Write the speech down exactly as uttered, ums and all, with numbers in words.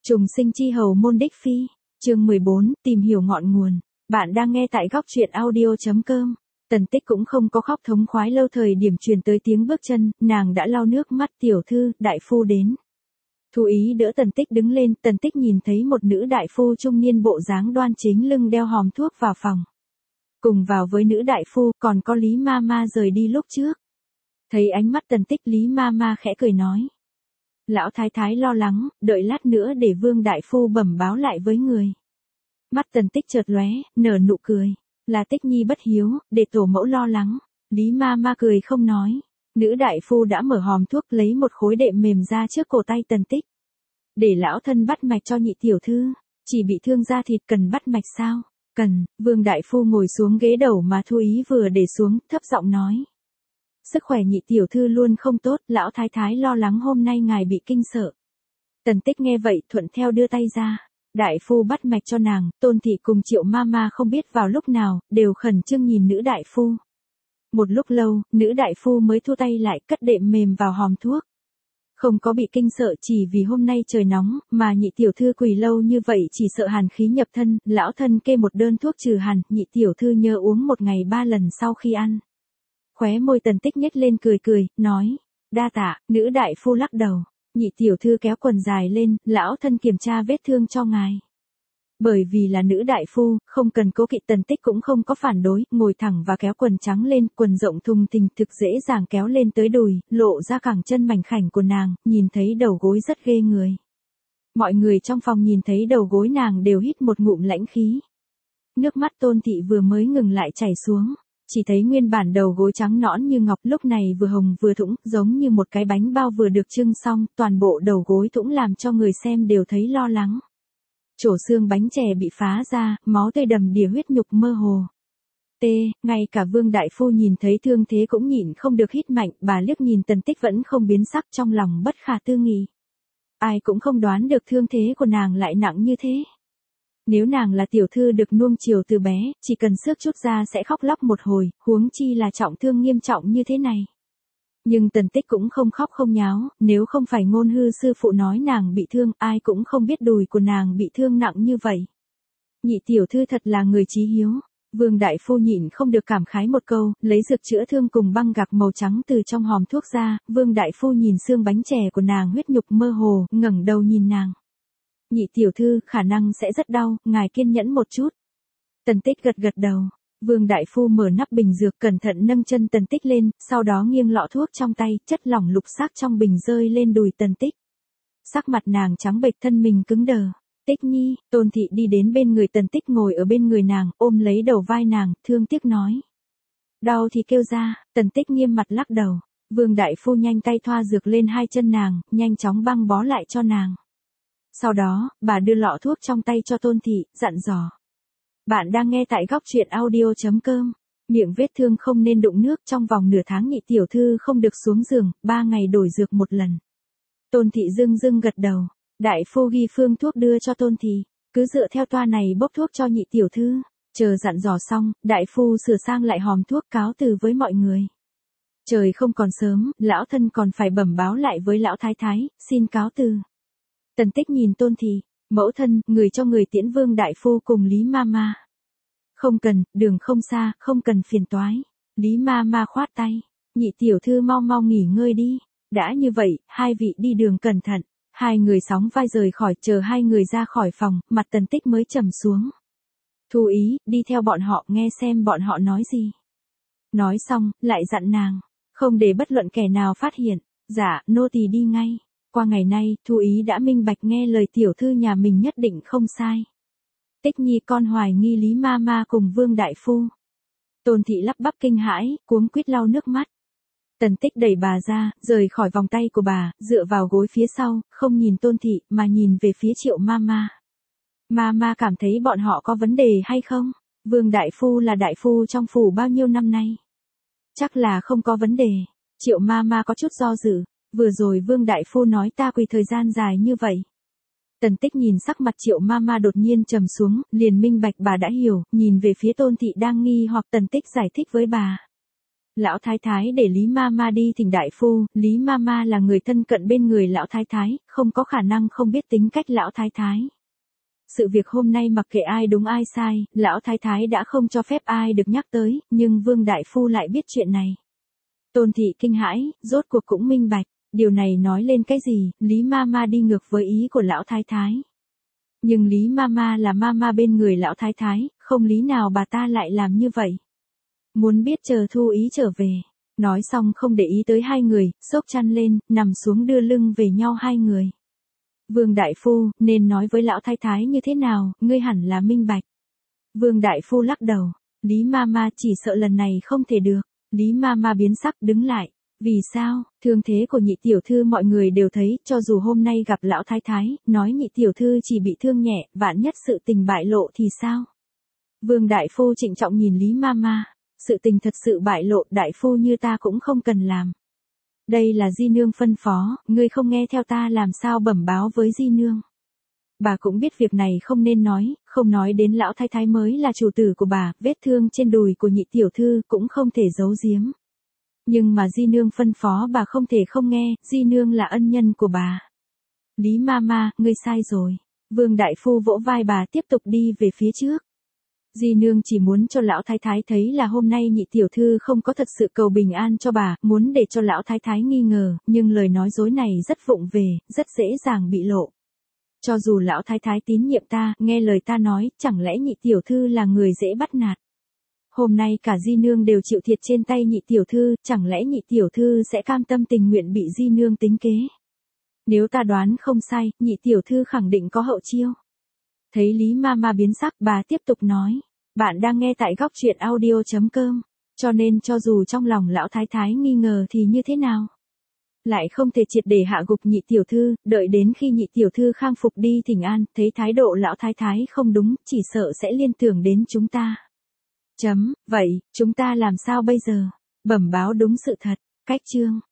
Trùng sinh chi hầu môn đích phi, chương mười bốn, tìm hiểu ngọn nguồn. Bạn đang nghe tại góc truyện audio chấm com. Tần Tích cũng không có khóc thống khoái lâu, thời điểm truyền tới tiếng bước chân, nàng đã lau nước mắt. Tiểu thư, đại phu đến. Thu Ý đỡ Tần Tích đứng lên, Tần Tích nhìn thấy một nữ đại phu trung niên bộ dáng đoan chính, lưng đeo hòm thuốc vào phòng. Cùng vào với nữ đại phu, còn có Lý Ma Ma rời đi lúc trước. Thấy ánh mắt Tần Tích, Lý Ma Ma khẽ cười nói. Lão thái thái lo lắng, đợi lát nữa để Vương đại phu bẩm báo lại với người. Mắt Tần Tích chợt lóe, nở nụ cười. Là Tích Nhi bất hiếu, để tổ mẫu lo lắng. Lý Ma Ma cười không nói. Nữ đại phu đã mở hòm thuốc, lấy một khối đệm mềm ra trước cổ tay Tần Tích. Để lão thân bắt mạch cho nhị tiểu thư. Chỉ bị thương da thịt, cần bắt mạch sao? Cần. Vương đại phu ngồi xuống ghế đầu mà Thu Ý vừa để xuống, thấp giọng nói. Sức khỏe nhị tiểu thư luôn không tốt, lão thái thái lo lắng hôm nay ngài bị kinh sợ. Tần Tích nghe vậy thuận theo đưa tay ra. Đại phu bắt mạch cho nàng, Tôn thị cùng Triệu Ma Ma không biết vào lúc nào, đều khẩn trương nhìn nữ đại phu. Một lúc lâu, nữ đại phu mới thu tay lại, cất đệm mềm vào hòm thuốc. Không có bị kinh sợ chỉ vì hôm nay trời nóng, mà nhị tiểu thư quỳ lâu như vậy chỉ sợ hàn khí nhập thân, lão thân kê một đơn thuốc trừ hàn, nhị tiểu thư nhớ uống một ngày ba lần sau khi ăn. Khóe môi Tần Tích nhếch lên cười cười, nói, đa tạ. Nữ đại phu lắc đầu, nhị tiểu thư kéo quần dài lên, lão thân kiểm tra vết thương cho ngài. Bởi vì là nữ đại phu, không cần cố kỵ, Tần Tích cũng không có phản đối, ngồi thẳng và kéo quần trắng lên, quần rộng thùng thình thực dễ dàng kéo lên tới đùi, lộ ra cẳng chân mảnh khảnh của nàng, nhìn thấy đầu gối rất ghê người. Mọi người trong phòng nhìn thấy đầu gối nàng đều hít một ngụm lãnh khí. Nước mắt Tôn thị vừa mới ngừng lại chảy xuống. Chỉ thấy nguyên bản đầu gối trắng nõn như ngọc lúc này vừa hồng vừa thủng, giống như một cái bánh bao vừa được trưng xong, toàn bộ đầu gối thủng làm cho người xem đều thấy lo lắng. Chỗ xương bánh chè bị phá ra, máu tươi đầm đìa, huyết nhục mơ hồ. T, ngay cả Vương đại phu nhìn thấy thương thế cũng nhịn không được hít mạnh, bà liếc nhìn Tần Tích vẫn không biến sắc, trong lòng bất khả tư nghị. Ai cũng không đoán được thương thế của nàng lại nặng như thế. Nếu nàng là tiểu thư được nuông chiều từ bé, chỉ cần xước chút ra sẽ khóc lóc một hồi, huống chi là trọng thương nghiêm trọng như thế này. Nhưng Tần Tích cũng không khóc không nháo, nếu không phải Ngôn Hư sư phụ nói nàng bị thương, ai cũng không biết đùi của nàng bị thương nặng như vậy. Nhị tiểu thư thật là người chí hiếu. Vương đại phu nhịn không được cảm khái một câu, lấy dược chữa thương cùng băng gạc màu trắng từ trong hòm thuốc ra, Vương đại phu nhìn xương bánh chè của nàng huyết nhục mơ hồ, ngẩng đầu nhìn nàng. Nhị tiểu thư, khả năng sẽ rất đau, ngài kiên nhẫn một chút. Tần Tích gật gật đầu. Vương đại phu mở nắp bình dược, cẩn thận nâng chân Tần Tích lên, sau đó nghiêng lọ thuốc trong tay, chất lỏng lục sắc trong bình rơi lên đùi Tần Tích. Sắc mặt nàng trắng bệch, thân mình cứng đờ. Tích Nhi, Tôn thị đi đến bên người Tần Tích, ngồi ở bên người nàng, ôm lấy đầu vai nàng, thương tiếc nói. Đau thì kêu ra. Tần Tích nghiêm mặt lắc đầu. Vương đại phu nhanh tay thoa dược lên hai chân nàng, nhanh chóng băng bó lại cho nàng. Sau đó, bà đưa lọ thuốc trong tay cho Tôn thị, dặn dò. Bạn đang nghe tại góc truyện audio chấm com. Miệng vết thương không nên đụng nước, trong vòng nửa tháng nhị tiểu thư không được xuống giường, ba ngày đổi dược một lần. Tôn thị dưng dưng gật đầu. Đại phu ghi phương thuốc đưa cho Tôn thị, cứ dựa theo toa này bốc thuốc cho nhị tiểu thư. Chờ dặn dò xong, đại phu sửa sang lại hòm thuốc, cáo từ với mọi người. Trời không còn sớm, lão thân còn phải bẩm báo lại với lão thái thái, xin cáo từ. Tần Tích nhìn Tôn thị, mẫu thân, người cho người tiễn Vương đại phu cùng Lý Ma Ma. Không cần, đường không xa, không cần phiền toái. Lý Ma Ma khoát tay, nhị tiểu thư mau mau nghỉ ngơi đi. Đã như vậy, hai vị đi đường cẩn thận. Hai người sóng vai rời khỏi, chờ hai người ra khỏi phòng, mặt Tần Tích mới trầm xuống. Thu Ý, đi theo bọn họ, nghe xem bọn họ nói gì. Nói xong, lại dặn nàng, không để bất luận kẻ nào phát hiện. Dạ, nô tỳ đi ngay. Qua ngày nay, Thu Ý đã minh bạch, nghe lời tiểu thư nhà mình nhất định không sai. Tích Nhi, con hoài nghi Lý Ma Ma cùng Vương đại phu. Tôn thị lắp bắp kinh hãi, cuống quýt lau nước mắt. Tần Tích đẩy bà ra, rời khỏi vòng tay của bà, dựa vào gối phía sau, không nhìn Tôn thị, mà nhìn về phía Triệu Ma Ma. Ma Ma cảm thấy bọn họ có vấn đề hay không? Vương đại phu là đại phu trong phủ bao nhiêu năm nay? Chắc là không có vấn đề. Triệu Ma Ma có chút do dự. Vừa rồi Vương đại phu nói ta quỳ thời gian dài như vậy. Tần Tích nhìn sắc mặt Triệu Ma Ma đột nhiên trầm xuống, liền minh bạch bà đã hiểu, nhìn về phía Tôn thị đang nghi hoặc Tần Tích giải thích với bà. Lão thái thái để Lý Mama đi thỉnh đại phu, Lý Mama là người thân cận bên người lão thái thái, không có khả năng không biết tính cách lão thái thái. Sự việc hôm nay mặc kệ ai đúng ai sai, lão thái thái đã không cho phép ai được nhắc tới, nhưng Vương đại phu lại biết chuyện này. Tôn thị kinh hãi, rốt cuộc cũng minh bạch, điều này nói lên cái gì, Lý Mama đi ngược với ý của lão thái thái. Nhưng Lý Mama là Mama bên người lão thái thái, không lý nào bà ta lại làm như vậy. Muốn biết chờ Thu Ý trở về. Nói xong không để ý tới hai người, xốc chăn lên, nằm xuống đưa lưng về nhau hai người. Vương đại phu, nên nói với lão thái thái như thế nào, ngươi hẳn là minh bạch. Vương đại phu lắc đầu, Lý Mama chỉ sợ lần này không thể được. Lý Mama biến sắc đứng lại. Vì sao, thương thế của nhị tiểu thư mọi người đều thấy, cho dù hôm nay gặp lão thái thái, nói nhị tiểu thư chỉ bị thương nhẹ, vạn nhất sự tình bại lộ thì sao? Vương đại phu trịnh trọng nhìn Lý Mama, sự tình thật sự bại lộ, đại phu như ta cũng không cần làm. Đây là di nương phân phó, ngươi không nghe theo ta làm sao bẩm báo với di nương. Bà cũng biết việc này không nên nói, không nói đến lão thái thái mới là chủ tử của bà, vết thương trên đùi của nhị tiểu thư cũng không thể giấu giếm. Nhưng mà di nương phân phó bà không thể không nghe, di nương là ân nhân của bà. Lý Mama, ngươi sai rồi. Vương đại phu vỗ vai bà tiếp tục đi về phía trước. Di nương chỉ muốn cho lão thái thái thấy là hôm nay nhị tiểu thư không có thật sự cầu bình an cho bà, muốn để cho lão thái thái nghi ngờ, nhưng lời nói dối này rất vụng về, rất dễ dàng bị lộ. Cho dù lão thái thái tín nhiệm ta, nghe lời ta nói, chẳng lẽ nhị tiểu thư là người dễ bắt nạt. Hôm nay cả di nương đều chịu thiệt trên tay nhị tiểu thư, chẳng lẽ nhị tiểu thư sẽ cam tâm tình nguyện bị di nương tính kế. Nếu ta đoán không sai, nhị tiểu thư khẳng định có hậu chiêu. Thấy Lý Mama biến sắc, bà tiếp tục nói, bạn đang nghe tại góc truyện audio chấm com, cho nên cho dù trong lòng lão thái thái nghi ngờ thì như thế nào? Lại không thể triệt để hạ gục nhị tiểu thư, đợi đến khi nhị tiểu thư khang phục đi thỉnh an, thấy thái độ lão thái thái không đúng, chỉ sợ sẽ liên tưởng đến chúng ta. Chấm, vậy, chúng ta làm sao bây giờ? Bẩm báo đúng sự thật, cách chương.